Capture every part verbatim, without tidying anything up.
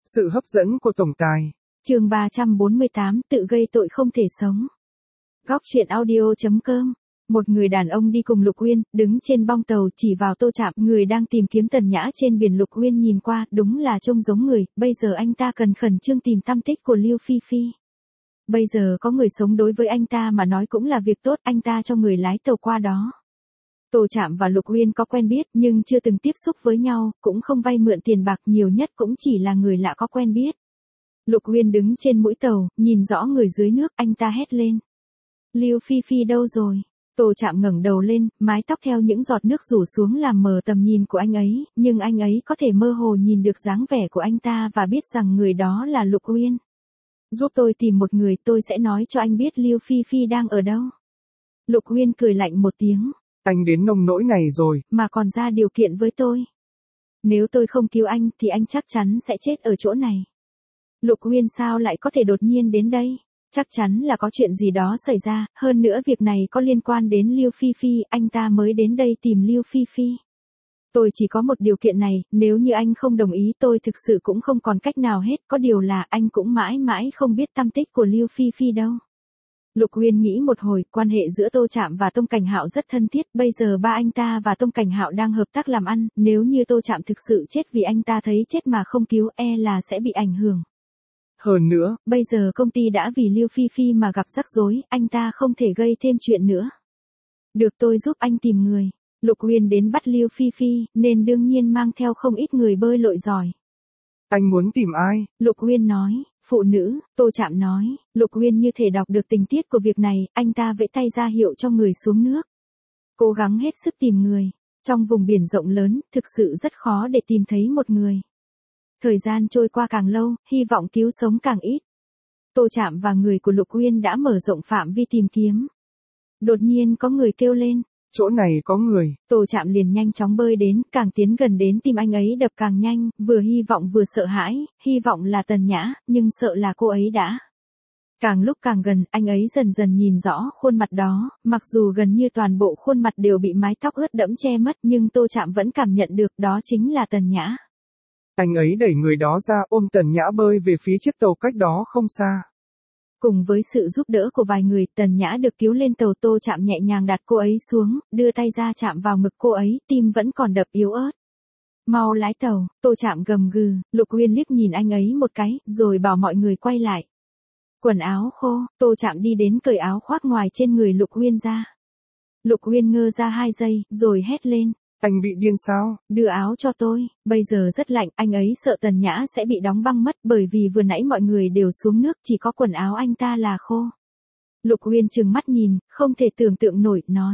Sự hấp dẫn của tổng tài. Chương ba trăm bốn mươi tám, tự gây tội không thể sống. Góc truyện audio chấm com. Một người đàn ông đi cùng Lục Uyên, đứng trên bong tàu chỉ vào Tô Trạm, người đang tìm kiếm Tần Nhã trên biển. Lục Uyên nhìn qua, đúng là trông giống người, bây giờ anh ta cần khẩn trương tìm tăm tích của Lưu Phi Phi. Bây giờ có người sống đối với anh ta mà nói cũng là việc tốt, anh ta cho người lái tàu qua đó. Tô Trạm và Lục Uyên có quen biết nhưng chưa từng tiếp xúc với nhau, cũng không vay mượn tiền bạc, nhiều nhất cũng chỉ là người lạ có quen biết. Lục Uyên đứng trên mũi tàu, nhìn rõ người dưới nước, anh ta hét lên. Lưu Phi Phi đâu rồi? Tô Trạm ngẩng đầu lên, mái tóc theo những giọt nước rủ xuống làm mờ tầm nhìn của anh ấy, nhưng anh ấy có thể mơ hồ nhìn được dáng vẻ của anh ta và biết rằng người đó là Lục Uyên. Giúp tôi tìm một người, tôi sẽ nói cho anh biết Lưu Phi Phi đang ở đâu. Lục Uyên cười lạnh một tiếng. Anh đến nông nỗi này rồi, mà còn ra điều kiện với tôi. Nếu tôi không cứu anh thì anh chắc chắn sẽ chết ở chỗ này. Lục Uyên sao lại có thể đột nhiên đến đây? Chắc chắn là có chuyện gì đó xảy ra, hơn nữa việc này có liên quan đến Lưu Phi Phi, anh ta mới đến đây tìm Lưu Phi Phi. Tôi chỉ có một điều kiện này, nếu như anh không đồng ý tôi thực sự cũng không còn cách nào hết, có điều là anh cũng mãi mãi không biết tăm tích của Lưu Phi Phi đâu. Lục Uyên nghĩ một hồi, quan hệ giữa Tô Trạm và Tông Cảnh Hạo rất thân thiết, bây giờ ba anh ta và Tông Cảnh Hạo đang hợp tác làm ăn, nếu như Tô Trạm thực sự chết vì anh ta thấy chết mà không cứu, e là sẽ bị ảnh hưởng. Hơn nữa, bây giờ công ty đã vì Lưu Phi Phi mà gặp rắc rối, anh ta không thể gây thêm chuyện nữa. Được, tôi giúp anh tìm người. Lục Uyên đến bắt Lưu Phi Phi, nên đương nhiên mang theo không ít người bơi lội giỏi. Anh muốn tìm ai? Lục Uyên nói. Phụ nữ, Tô Trạm nói. Lục Uyên như thể đọc được tình tiết của việc này, anh ta vẫy tay ra hiệu cho người xuống nước. Cố gắng hết sức tìm người. Trong vùng biển rộng lớn, thực sự rất khó để tìm thấy một người. Thời gian trôi qua càng lâu, hy vọng cứu sống càng ít. Tô Trạm và người của Lục Uyên đã mở rộng phạm vi tìm kiếm. Đột nhiên có người kêu lên. Chỗ này có người. Tô Trạm liền nhanh chóng bơi đến, càng tiến gần đến tim anh ấy đập càng nhanh, vừa hy vọng vừa sợ hãi, hy vọng là Tần Nhã, nhưng sợ là cô ấy đã. Càng lúc càng gần, anh ấy dần dần nhìn rõ khuôn mặt đó, mặc dù gần như toàn bộ khuôn mặt đều bị mái tóc ướt đẫm che mất, nhưng Tô Trạm vẫn cảm nhận được đó chính là Tần Nhã. Anh ấy đẩy người đó ra, ôm Tần Nhã bơi về phía chiếc tàu cách đó không xa. Cùng với sự giúp đỡ của vài người, Tần Nhã được cứu lên tàu. Tô Trạm nhẹ nhàng đặt cô ấy xuống, đưa tay ra chạm vào ngực cô ấy, tim vẫn còn đập yếu ớt. Mau lái tàu, Tô Trạm gầm gừ. Lục Uyên liếc nhìn anh ấy một cái, rồi bảo mọi người quay lại. Quần áo khô, Tô Trạm đi đến cởi áo khoác ngoài trên người Lục Uyên ra. Lục Uyên ngơ ra hai giây, rồi hét lên. Anh bị điên sao? Đưa áo cho tôi, bây giờ rất lạnh, anh ấy sợ Tần Nhã sẽ bị đóng băng mất bởi vì vừa nãy mọi người đều xuống nước, chỉ có quần áo anh ta là khô. Lục Uyên trừng mắt nhìn, không thể tưởng tượng nổi, nói.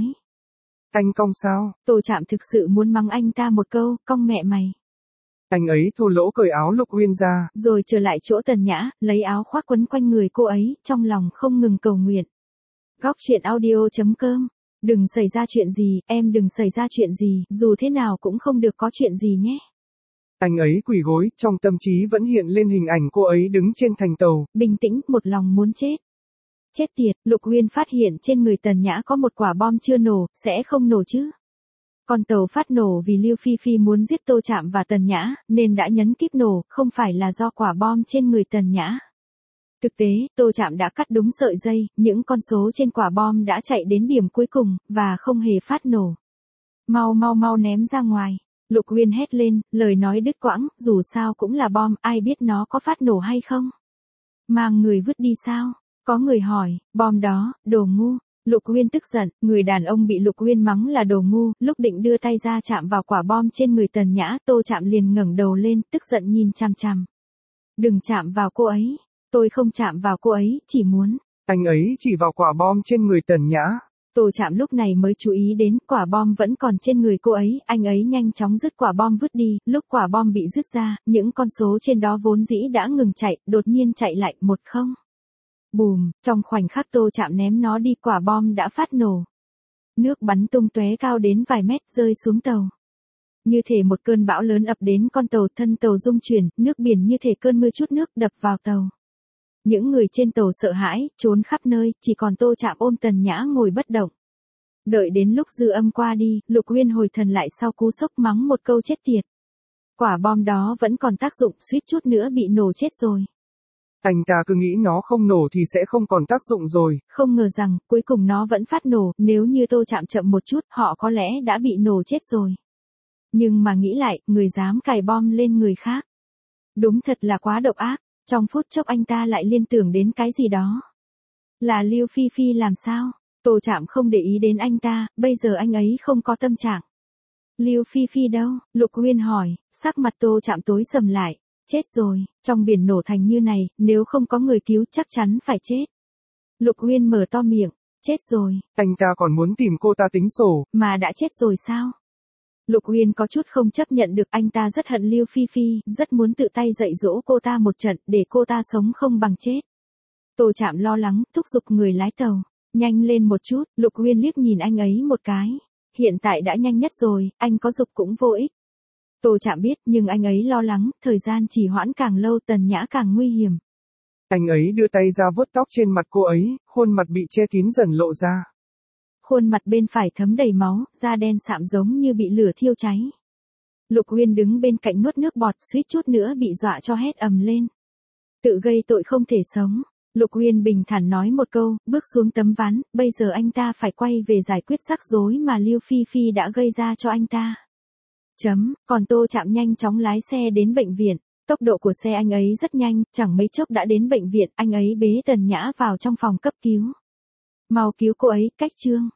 Anh cong sao? Tô Trạm thực sự muốn mắng anh ta một câu, cong mẹ mày. Anh ấy thô lỗ cởi áo Lục Uyên ra. Rồi trở lại chỗ Tần Nhã, lấy áo khoác quấn quanh người cô ấy, trong lòng không ngừng cầu nguyện. Góc truyện audio chấm com. Đừng xảy ra chuyện gì, em đừng xảy ra chuyện gì, dù thế nào cũng không được có chuyện gì nhé. Anh ấy quỳ gối, trong tâm trí vẫn hiện lên hình ảnh cô ấy đứng trên thành tàu. Bình tĩnh, một lòng muốn chết. Chết tiệt, Lục Uyên phát hiện trên người Tần Nhã có một quả bom chưa nổ, sẽ không nổ chứ. Con tàu phát nổ vì Lưu Phi Phi muốn giết Tô Trạm và Tần Nhã, nên đã nhấn kíp nổ, không phải là do quả bom trên người Tần Nhã. Thực tế, Tô Trạm đã cắt đúng sợi dây, những con số trên quả bom đã chạy đến điểm cuối cùng, và không hề phát nổ. Mau mau mau ném ra ngoài. Lục Uyên hét lên, lời nói đứt quãng, dù sao cũng là bom, ai biết nó có phát nổ hay không. Mang người vứt đi sao? Có người hỏi, bom đó, đồ ngu. Lục Uyên tức giận, người đàn ông bị Lục Uyên mắng là đồ ngu, lúc định đưa tay ra chạm vào quả bom trên người Tần Nhã, Tô Trạm liền ngẩng đầu lên, tức giận nhìn chằm chằm. Đừng chạm vào cô ấy. Tôi không chạm vào cô ấy, chỉ muốn. Anh ấy chỉ vào quả bom trên người Tần Nhã. Tô Trạm lúc này mới chú ý đến quả bom vẫn còn trên người cô ấy, anh ấy nhanh chóng dứt quả bom vứt đi, lúc quả bom bị dứt ra, những con số trên đó vốn dĩ đã ngừng chạy, đột nhiên chạy lại, một không. Bùm, trong khoảnh khắc Tô Trạm ném nó đi, quả bom đã phát nổ. Nước bắn tung tóe cao đến vài mét rơi xuống tàu. Như thể một cơn bão lớn ập đến con tàu, thân tàu rung chuyển, nước biển như thể cơn mưa chút nước đập vào tàu. Những người trên tàu sợ hãi, trốn khắp nơi, chỉ còn Tô Trạm ôm Tần Nhã ngồi bất động. Đợi đến lúc dư âm qua đi, Lục Uyên hồi thần lại sau cú sốc mắng một câu chết tiệt. Quả bom đó vẫn còn tác dụng, suýt chút nữa bị nổ chết rồi. Anh ta cứ nghĩ nó không nổ thì sẽ không còn tác dụng rồi. Không ngờ rằng, cuối cùng nó vẫn phát nổ, nếu như Tô Trạm chậm một chút, họ có lẽ đã bị nổ chết rồi. Nhưng mà nghĩ lại, người dám cài bom lên người khác. Đúng thật là quá độc ác, trong phút chốc anh ta lại liên tưởng đến cái gì đó. Là Lưu Phi Phi làm sao? Tô Trạm không để ý đến anh ta, bây giờ anh ấy không có tâm trạng. Lưu Phi Phi đâu? Lục Uyên hỏi, sắc mặt Tô Trạm tối sầm lại. Chết rồi, trong biển nổ thành như này, nếu không có người cứu chắc chắn phải chết. Lục Uyên mở to miệng, chết rồi. Anh ta còn muốn tìm cô ta tính sổ. Mà đã chết rồi sao? Lục Uyên có chút không chấp nhận được, anh ta rất hận Lưu Phi Phi, rất muốn tự tay dạy dỗ cô ta một trận để cô ta sống không bằng chết. Tô Trạm lo lắng, thúc giục người lái tàu. Nhanh lên một chút, Lục Uyên liếc nhìn anh ấy một cái. Hiện tại đã nhanh nhất rồi, anh có giục cũng vô ích. Tô Trạm biết, nhưng anh ấy lo lắng, thời gian trì hoãn càng lâu Tần Nhã càng nguy hiểm. Anh ấy đưa tay ra vuốt tóc trên mặt cô ấy, khuôn mặt bị che kín dần lộ ra. Khuôn mặt bên phải thấm đầy máu, da đen sạm giống như bị lửa thiêu cháy. Lục Uyên đứng bên cạnh nuốt nước bọt, suýt chút nữa bị dọa cho hét ầm lên. Tự gây tội không thể sống. Lục Uyên bình thản nói một câu, bước xuống tấm ván, bây giờ anh ta phải quay về giải quyết rắc rối mà Lưu Phi Phi đã gây ra cho anh ta. Chấm, còn Tô Trạm nhanh chóng lái xe đến bệnh viện. Tốc độ của xe anh ấy rất nhanh, chẳng mấy chốc đã đến bệnh viện, anh ấy bế Tần Nhã vào trong phòng cấp cứu. Mau cứu cô ấy, Cách Trương.